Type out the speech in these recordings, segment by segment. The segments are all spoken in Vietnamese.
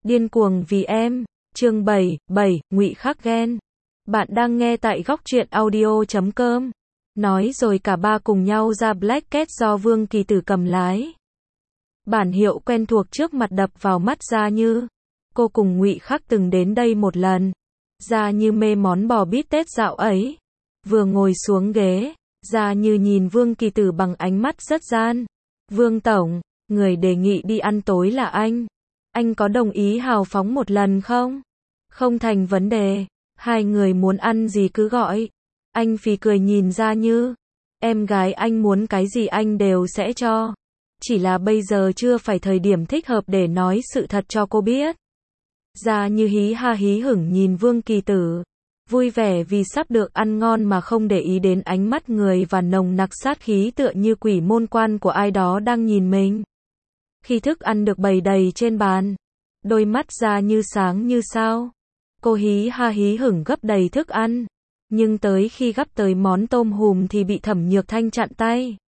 Điên cuồng vì em, chương 7, Ngụy Khắc ghen. Bạn đang nghe tại Góc Truyện Audio.com. Nói rồi cả ba cùng nhau ra Black Cat do Vương Kỳ Tử cầm lái. Bản hiệu quen thuộc trước mặt đập vào mắt Gia Như. Cô cùng Ngụy Khắc từng đến đây một lần. Gia Như mê món bò bít tết dạo ấy. Vừa ngồi xuống ghế, Gia Như nhìn Vương Kỳ Tử bằng ánh mắt rất gian. Vương Tổng, người đề nghị đi ăn tối là anh. Anh có đồng ý hào phóng một lần không? Không thành vấn đề, hai người muốn ăn gì cứ gọi. Anh phì cười nhìn Gia Như. Em gái anh muốn cái gì anh đều sẽ cho. Chỉ là bây giờ chưa phải thời điểm thích hợp để nói sự thật cho cô biết. Gia Như hí ha hí hửng nhìn Vương Kỳ Tử. Vui vẻ vì sắp được ăn ngon mà không để ý đến ánh mắt người và nồng nặc sát khí tựa như quỷ môn quan của ai đó đang nhìn mình. Khi thức ăn được bày đầy trên bàn, đôi mắt Gia Như sáng như sao. Cô hí ha hí hửng gấp đầy thức ăn, nhưng tới khi gắp tới món tôm hùm thì bị Thẩm Nhược Thanh chặn tay.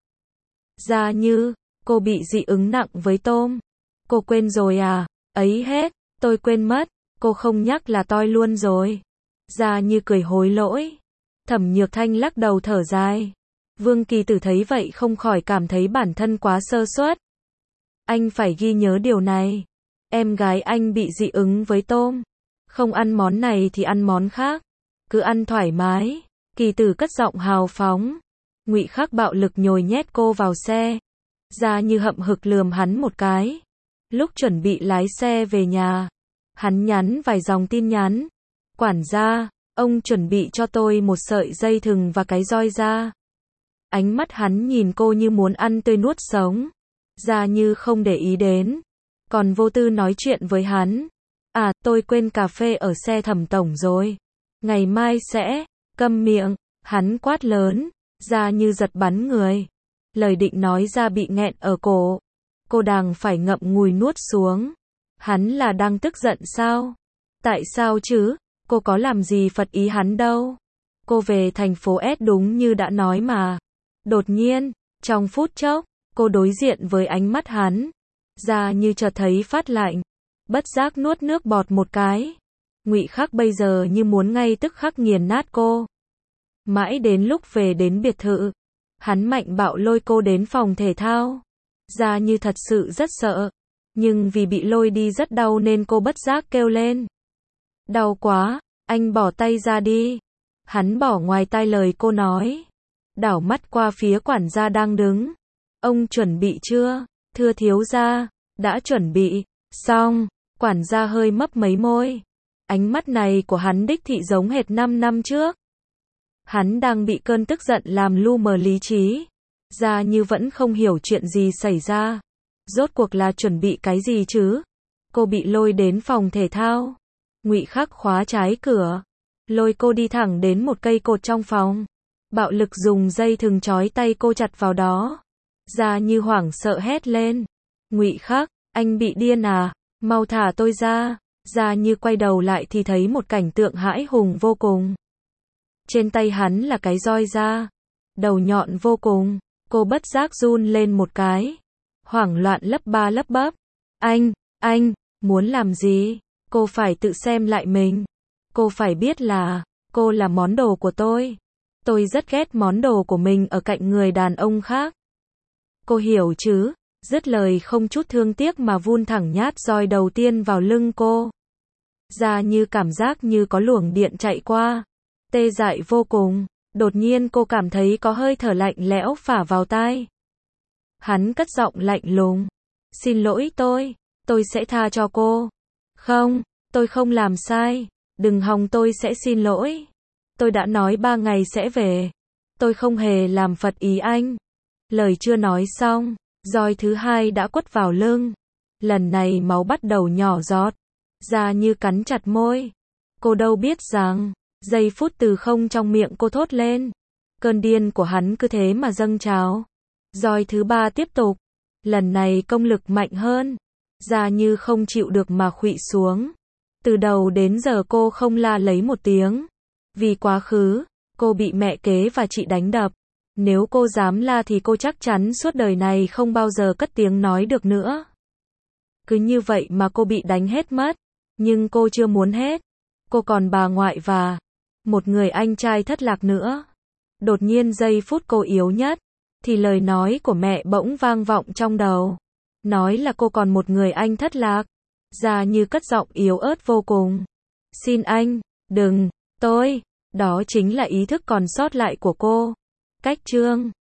Gia Như, cô bị dị ứng nặng với tôm. Cô quên rồi à? Ấy hết, tôi quên mất, cô không nhắc là toi luôn rồi. Gia Như cười hối lỗi. Thẩm Nhược Thanh lắc đầu thở dài. Vương Kỳ Tử thấy vậy không khỏi cảm thấy bản thân quá sơ suất. Anh phải ghi nhớ điều này. Em gái anh bị dị ứng với tôm. Không ăn món này thì ăn món khác. Cứ ăn thoải mái. Kỳ Tử cất giọng hào phóng. Ngụy Khắc bạo lực nhồi nhét cô vào xe. Gia Như hậm hực lườm hắn một cái. Lúc chuẩn bị lái xe về nhà, hắn nhắn vài dòng tin nhắn. Quản gia, ông chuẩn bị cho tôi một sợi dây thừng và cái roi da. Ánh mắt hắn nhìn cô như muốn ăn tươi nuốt sống. Gia Như không để ý đến, còn vô tư nói chuyện với hắn. À, tôi quên cà phê ở xe Thẩm tổng rồi. Ngày mai sẽ, câm miệng, hắn quát lớn. Gia Như giật bắn người. Lời định nói ra bị nghẹn ở cổ. Cô đang phải ngậm ngùi nuốt xuống. Hắn là đang tức giận sao? Tại sao chứ? Cô có làm gì phật ý hắn đâu. Cô về thành phố S đúng như đã nói mà. Đột nhiên, trong phút chốc, cô đối diện với ánh mắt hắn. Gia Như chợt thấy phát lạnh, bất giác nuốt nước bọt một cái. Ngụy Khắc bây giờ như muốn ngay tức khắc nghiền nát cô. Mãi đến lúc về đến biệt thự, hắn mạnh bạo lôi cô đến phòng thể thao. Gia Như thật sự rất sợ, nhưng vì bị lôi đi rất đau nên cô bất giác kêu lên. Đau quá, anh bỏ tay ra đi. Hắn bỏ ngoài tai lời cô nói. Đảo mắt qua phía quản gia đang đứng. Ông chuẩn bị chưa? Thưa thiếu gia, đã chuẩn bị. Xong, quản gia hơi mấp mấy môi. Ánh mắt này của hắn đích thị giống hệt 5 năm trước. Hắn đang bị cơn tức giận làm lu mờ lý trí. Gia Như vẫn không hiểu chuyện gì xảy ra. Rốt cuộc là chuẩn bị cái gì chứ? Cô bị lôi đến phòng thể thao. Ngụy Khắc khóa trái cửa, lôi cô đi thẳng đến một cây cột trong phòng. Bạo lực dùng dây thừng trói tay cô chặt vào đó. Gia Như hoảng sợ hét lên. Ngụy Khắc, anh bị điên à? Mau thả tôi ra. Gia Như quay đầu lại thì thấy một cảnh tượng hãi hùng vô cùng. Trên tay hắn là cái roi da, đầu nhọn vô cùng. Cô bất giác run lên một cái, hoảng loạn lắp ba lắp bắp. Anh, muốn làm gì? Cô phải tự xem lại mình. Cô phải biết là, cô là món đồ của tôi. Tôi rất ghét món đồ của mình ở cạnh người đàn ông khác. Cô hiểu chứ? Dứt lời không chút thương tiếc mà vun thẳng nhát roi đầu tiên vào lưng cô. Gia Như cảm giác như có luồng điện chạy qua. Tê dại vô cùng. Đột nhiên cô cảm thấy có hơi thở lạnh lẽo phả vào tai. Hắn cất giọng lạnh lùng. Xin lỗi tôi sẽ tha cho cô. Không, tôi không làm sai. Đừng hòng tôi sẽ xin lỗi. Tôi đã nói 3 ngày sẽ về. Tôi không hề làm phật ý anh. Lời chưa nói xong, roi thứ hai đã quất vào lưng. Lần này máu bắt đầu nhỏ giọt. Gia Như cắn chặt môi. Cô đâu biết rằng, giây phút từ không trong miệng cô thốt lên. Cơn điên của hắn cứ thế mà dâng trào. Roi thứ ba tiếp tục. Lần này công lực mạnh hơn. Gia Như không chịu được mà khuỵu xuống. Từ đầu đến giờ cô không la lấy một tiếng. Vì quá khứ, cô bị mẹ kế và chị đánh đập. Nếu cô dám la thì cô chắc chắn suốt đời này không bao giờ cất tiếng nói được nữa. Cứ như vậy mà cô bị đánh hết mất. Nhưng cô chưa muốn hết. Cô còn bà ngoại và một người anh trai thất lạc nữa. Đột nhiên giây phút cô yếu nhất, thì lời nói của mẹ bỗng vang vọng trong đầu. Nói là cô còn một người anh thất lạc. Ra như cất giọng yếu ớt vô cùng. Xin anh, đừng, tôi. Đó chính là ý thức còn sót lại của cô. Cách chương